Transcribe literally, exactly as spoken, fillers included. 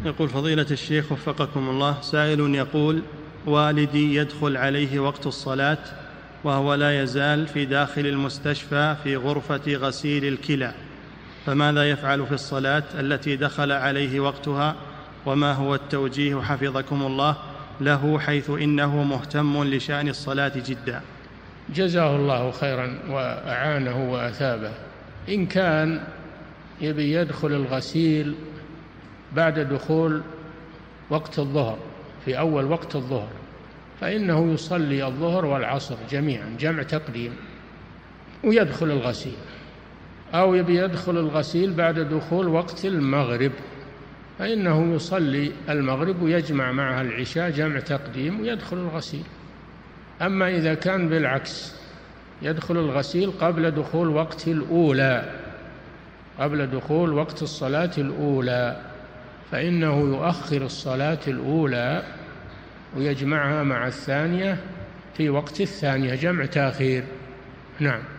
يقول فضيلة الشيخ وفقكم الله، سائل يقول: والدي يدخل عليه وقت الصلاة وهو لا يزال في داخل المستشفى في غرفة غسيل الكلى، فماذا يفعل في الصلاة التي دخل عليه وقتها؟ وما هو التوجيه حفظكم الله له، حيث إنه مهتم لشأن الصلاة جدا؟ جزاه الله خيرا وأعانه وأثابه. إن كان يبي يدخل الغسيل بعد دخول وقت الظهر، في أول وقت الظهر، فإنه يصلي الظهر والعصر جميعا جمع تقديم ويدخل الغسيل. أو يبي يدخل الغسيل بعد دخول وقت المغرب، فإنه يصلي المغرب ويجمع معها العشاء جمع تقديم ويدخل الغسيل. أما إذا كان بالعكس، يدخل الغسيل قبل دخول وقت الأولى، قبل دخول وقت الصلاة الأولى، فإنه يؤخر الصلاة الأولى ويجمعها مع الثانية في وقت الثانية جمع تأخير. نعم.